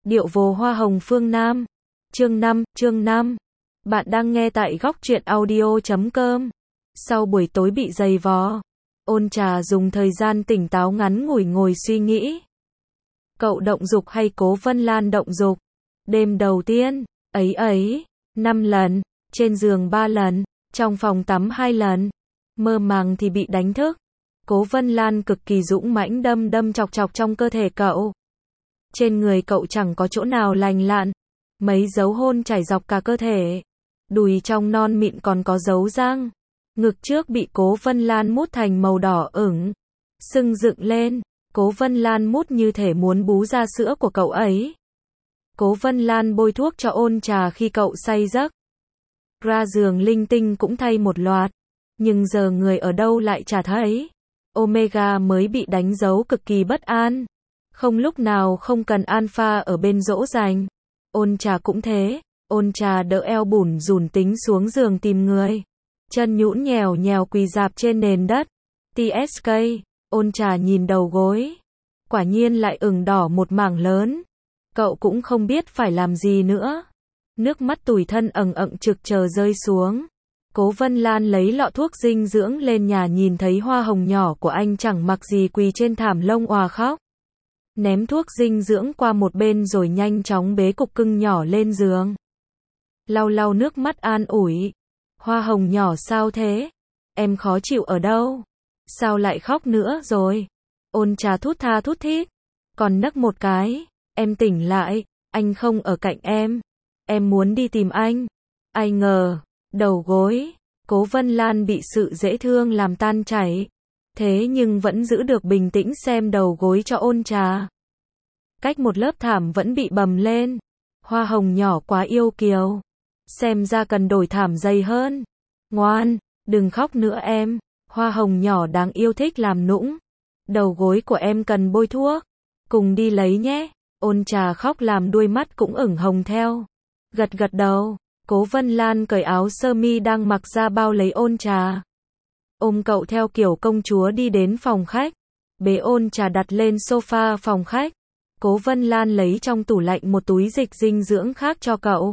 Điệu vồ hoa hồng phương Nam. Chương 5. Bạn đang nghe tại góc truyện audio.com. Sau buổi tối bị dày vò, Ôn Trà dùng thời gian tỉnh táo ngắn ngủi ngồi suy nghĩ. Cậu động dục hay Cố Vân Lan động dục? Đêm đầu tiên, 5 lần, trên giường 3 lần, trong phòng tắm 2 lần. Mơ màng thì bị đánh thức. Cố Vân Lan cực kỳ dũng mãnh đâm chọc chọc trong cơ thể cậu. Trên người cậu chẳng có chỗ nào lành lặn, mấy dấu hôn trải dọc cả cơ thể. Đùi trong non mịn còn có dấu răng. Ngực trước bị Cố Vân Lan mút thành màu đỏ ửng, sưng dựng lên. Cố Vân Lan mút như thể muốn bú ra sữa của cậu ấy. Cố Vân Lan bôi thuốc cho Ôn Trà khi cậu say giấc. Ra giường linh tinh cũng thay một loạt, nhưng giờ người ở đâu lại chả thấy. Omega mới bị đánh dấu cực kỳ bất an. Không lúc nào không cần alpha ở bên dỗ dành. Ôn Trà cũng thế. Ôn Trà đỡ eo bủn rủn tính xuống giường tìm người. Chân nhũn nhèo nhèo quỳ rạp trên nền đất. TSK. Ôn Trà nhìn đầu gối. Quả nhiên lại ửng đỏ một mảng lớn. Cậu cũng không biết phải làm gì nữa. Nước mắt tủi thân trực chờ rơi xuống. Cố Vân Lan lấy lọ thuốc dinh dưỡng lên nhà, nhìn thấy hoa hồng nhỏ của anh chẳng mặc gì quỳ trên thảm lông òa khóc. Ném thuốc dinh dưỡng qua một bên rồi nhanh chóng bế cục cưng nhỏ lên giường. Lau lau nước mắt an ủi. Hoa hồng nhỏ sao thế? Em khó chịu ở đâu? Sao lại khóc nữa rồi? Ôn Trà thút tha thút thít. Còn nấc một cái. Em tỉnh lại. Anh không ở cạnh em. Em muốn đi tìm anh. Ai ngờ. Đầu gối. Cố Vân Lan bị sự dễ thương làm tan chảy. Thế nhưng vẫn giữ được bình tĩnh xem đầu gối cho Ôn Trà. Cách một lớp thảm vẫn bị bầm lên. Hoa hồng nhỏ quá yêu kiều. Xem ra cần đổi thảm dày hơn. Ngoan, đừng khóc nữa em. Hoa hồng nhỏ đáng yêu thích làm nũng. Đầu gối của em cần bôi thuốc. Cùng đi lấy nhé. Ôn Trà khóc làm đuôi mắt cũng ửng hồng theo. Gật gật đầu. Cố Vân Lan cởi áo sơ mi đang mặc ra bao lấy Ôn Trà. Ôm cậu theo kiểu công chúa đi đến phòng khách. Bế Ôn Trà đặt lên sofa phòng khách. Cố Vân Lan lấy trong tủ lạnh một túi dịch dinh dưỡng khác cho cậu.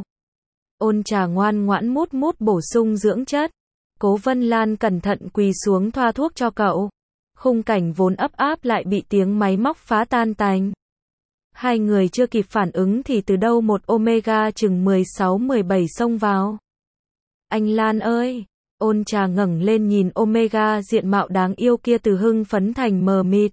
Ôn Trà ngoan ngoãn mút bổ sung dưỡng chất. Cố Vân Lan cẩn thận quỳ xuống thoa thuốc cho cậu. Khung cảnh vốn ấp áp lại bị tiếng máy móc phá tan tành. Hai người chưa kịp phản ứng thì từ đâu một Omega chừng 16-17 xông vào. Anh Lan ơi! Ôn Trà ngẩng lên nhìn Omega diện mạo đáng yêu kia từ hưng phấn thành mờ mịt.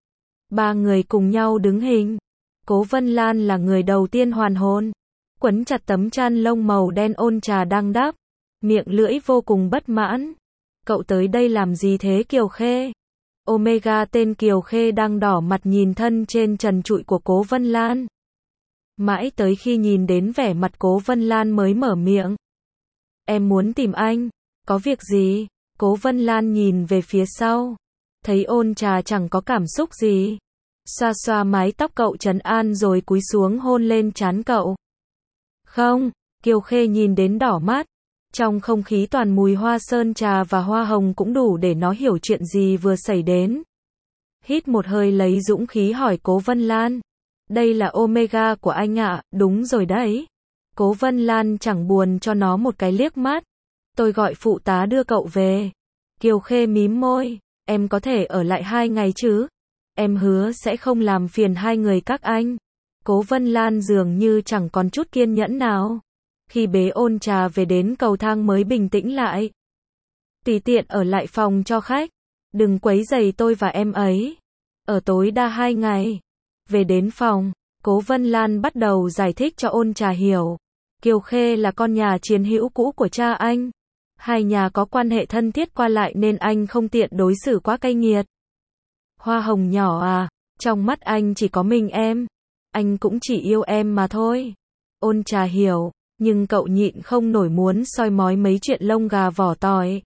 Ba người cùng nhau đứng hình. Cố Vân Lan là người đầu tiên hoàn hồn. Quấn chặt tấm chăn lông màu đen Ôn Trà đang đắp. Miệng lưỡi vô cùng bất mãn. Cậu tới đây làm gì thế Kiều Khê? Omega tên Kiều Khê đang đỏ mặt nhìn thân trên trần trụi của Cố Vân Lan. Mãi tới khi nhìn đến vẻ mặt Cố Vân Lan mới mở miệng. Em muốn tìm anh. Có việc gì? Cố Vân Lan nhìn về phía sau. Thấy Ôn Trà chẳng có cảm xúc gì. Xoa xoa mái tóc cậu trấn an rồi cúi xuống hôn lên trán cậu. Không, Kiều Khê nhìn đến đỏ mắt. Trong không khí toàn mùi hoa sơn trà và hoa hồng cũng đủ để nó hiểu chuyện gì vừa xảy đến. Hít một hơi lấy dũng khí hỏi Cố Vân Lan. Đây là Omega của anh ạ, đúng rồi đấy. Cố Vân Lan chẳng buồn cho nó một cái liếc mắt. Tôi gọi phụ tá đưa cậu về. Kiều Khê mím môi. Em có thể ở lại 2 ngày chứ? Em hứa sẽ không làm phiền hai người các anh. Cố Vân Lan dường như chẳng còn chút kiên nhẫn nào. Khi bế Ôn Trà về đến cầu thang mới bình tĩnh lại. Tùy tiện ở lại phòng cho khách. Đừng quấy rầy tôi và em ấy. Ở tối đa 2 ngày. Về đến phòng, Cố Vân Lan bắt đầu giải thích cho Ôn Trà hiểu. Kiều Khê là con nhà chiến hữu cũ của cha anh. Hai nhà có quan hệ thân thiết qua lại nên anh không tiện đối xử quá cay nghiệt. Hoa hồng nhỏ à, trong mắt anh chỉ có mình em. Anh cũng chỉ yêu em mà thôi. Ôn Trà hiểu, nhưng cậu nhịn không nổi muốn soi mói mấy chuyện lông gà vỏ tỏi.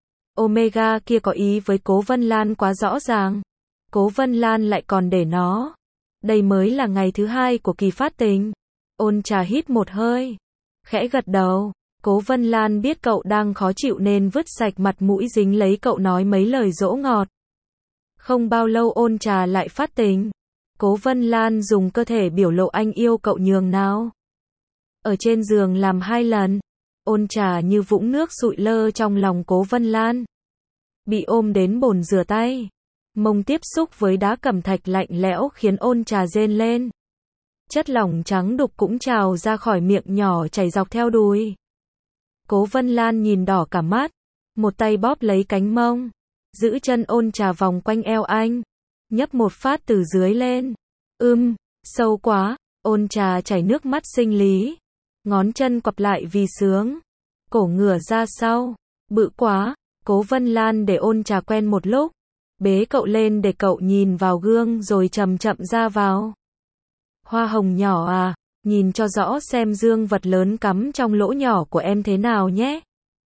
Omega kia có ý với Cố Vân Lan quá rõ ràng. Cố Vân Lan lại còn để nó. Đây mới là ngày thứ 2 của kỳ phát tình. Ôn Trà hít một hơi. Khẽ gật đầu. Cố Vân Lan biết cậu đang khó chịu nên vứt sạch mặt mũi dính lấy cậu nói mấy lời dỗ ngọt. Không bao lâu Ôn Trà lại phát tình. Cố Vân Lan dùng cơ thể biểu lộ anh yêu cậu nhường nào. Ở trên giường làm 2 lần. Ôn Trà như vũng nước sụi lơ trong lòng Cố Vân Lan. Bị ôm đến bồn rửa tay. Mông tiếp xúc với đá cẩm thạch lạnh lẽo khiến Ôn Trà rên lên. Chất lỏng trắng đục cũng trào ra khỏi miệng nhỏ chảy dọc theo đùi. Cố Vân Lan nhìn đỏ cả mắt. Một tay bóp lấy cánh mông. Giữ chân Ôn Trà vòng quanh eo anh. Nhấp một phát từ dưới lên. Sâu quá. Ôn Trà chảy nước mắt sinh lý. Ngón chân quặp lại vì sướng. Cổ ngửa ra sau. Bự quá. Cố Vân Lan để Ôn Trà quen một lúc. Bế cậu lên để cậu nhìn vào gương rồi chậm chậm ra vào. Hoa hồng nhỏ à, nhìn cho rõ xem dương vật lớn cắm trong lỗ nhỏ của em thế nào nhé.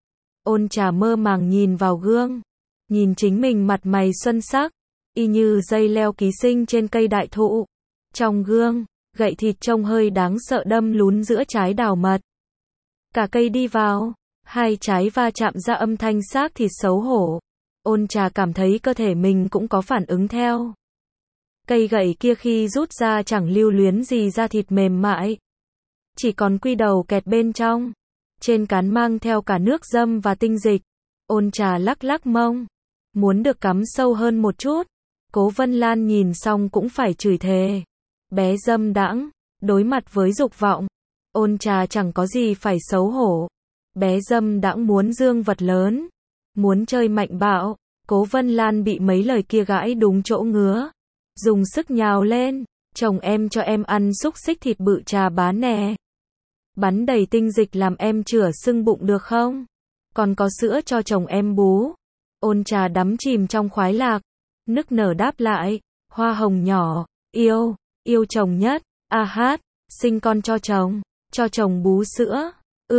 Ôn Trà mơ màng nhìn vào gương. Nhìn chính mình mặt mày xuân sắc. Y như dây leo ký sinh trên cây đại thụ. Trong gương, gậy thịt trông hơi đáng sợ đâm lún giữa trái đào mật. Cả cây đi vào. 2 trái va chạm ra âm thanh xác thịt xấu hổ. Ôn Trà cảm thấy cơ thể mình cũng có phản ứng theo. Cây gậy kia khi rút ra chẳng lưu luyến gì da thịt mềm mại. Chỉ còn quy đầu kẹt bên trong. Trên cán mang theo cả nước dâm và tinh dịch. Ôn Trà lắc lắc mông. Muốn được cắm sâu hơn một chút. Cố Vân Lan nhìn xong cũng phải chửi thề. Bé dâm đãng, đối mặt với dục vọng. Ôn Trà chẳng có gì phải xấu hổ. Bé dâm đãng muốn dương vật lớn. Muốn chơi mạnh bạo. Cố Vân Lan bị mấy lời kia gãi đúng chỗ ngứa. Dùng sức nhào lên. Chồng em cho em ăn xúc xích thịt bự Trà bán nè. Bắn đầy tinh dịch làm em chửa sưng bụng được không? Còn có sữa cho chồng em bú. Ôn Trà đắm chìm trong khoái lạc. Nức nở đáp lại. Hoa hồng nhỏ. Yêu chồng nhất. Hát. Sinh con cho chồng. Cho chồng bú sữa.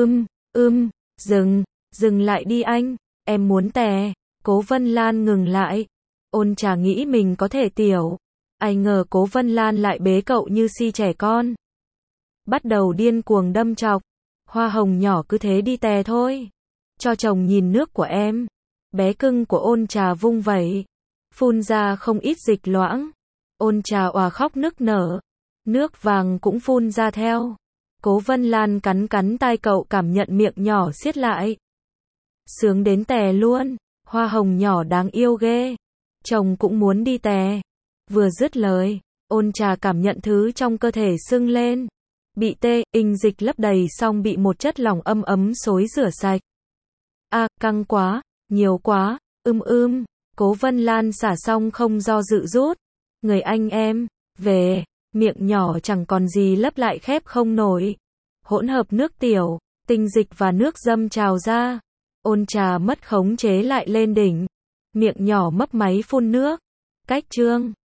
Dừng lại đi anh. Em muốn tè. Cố Vân Lan ngừng lại. Ôn Trà nghĩ mình có thể tiểu. Ai ngờ Cố Vân Lan lại bế cậu như si trẻ con. Bắt đầu điên cuồng đâm chọc. Hoa hồng nhỏ cứ thế đi tè thôi. Cho chồng nhìn nước của em. Bé cưng của Ôn Trà vung vẩy. Phun ra không ít dịch loãng. Ôn Trà òa khóc nức nở. Nước vàng cũng phun ra theo. Cố Vân Lan cắn cắn tai cậu cảm nhận miệng nhỏ siết lại. Sướng đến tè luôn. Hoa hồng nhỏ đáng yêu ghê. Chồng cũng muốn đi tè. Vừa dứt lời, Ôn Trà cảm nhận thứ trong cơ thể sưng lên. Bị inh dịch lấp đầy xong bị một chất lỏng ấm ấm xối rửa sạch. Căng quá, nhiều quá, Cố Vân Lan xả xong không do dự rút. Người anh em, về, miệng nhỏ chẳng còn gì lấp lại khép không nổi. Hỗn hợp nước tiểu, tinh dịch và nước dâm trào ra. Ôn Trà mất khống chế lại lên đỉnh. Miệng nhỏ mấp máy phun nước. Cách chương